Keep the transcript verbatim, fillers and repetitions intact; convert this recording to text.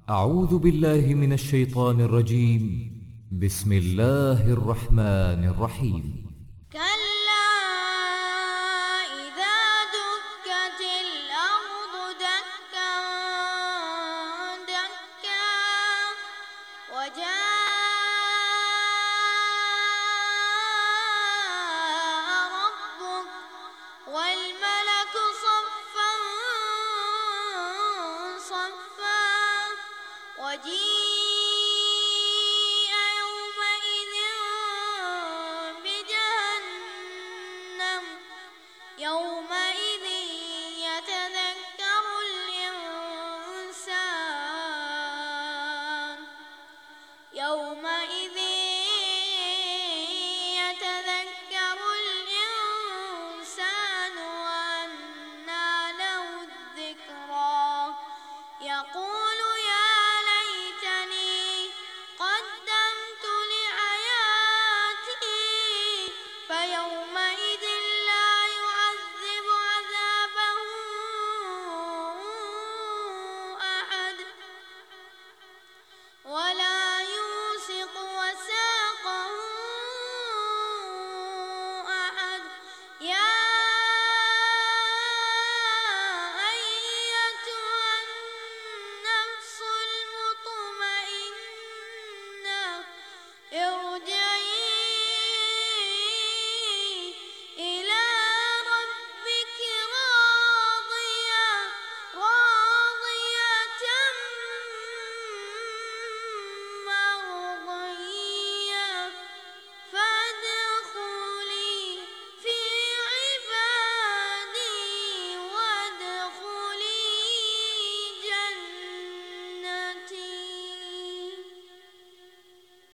أعوذ بالله من الشيطان الرجيم. بسم الله الرحمن الرحيم. كلا إذا دكت الأرض دكا دكا وجاء ربك والملك صفا صفا وجيء يومئذ بجهنم يومئذ يتذكر الإنسان يوم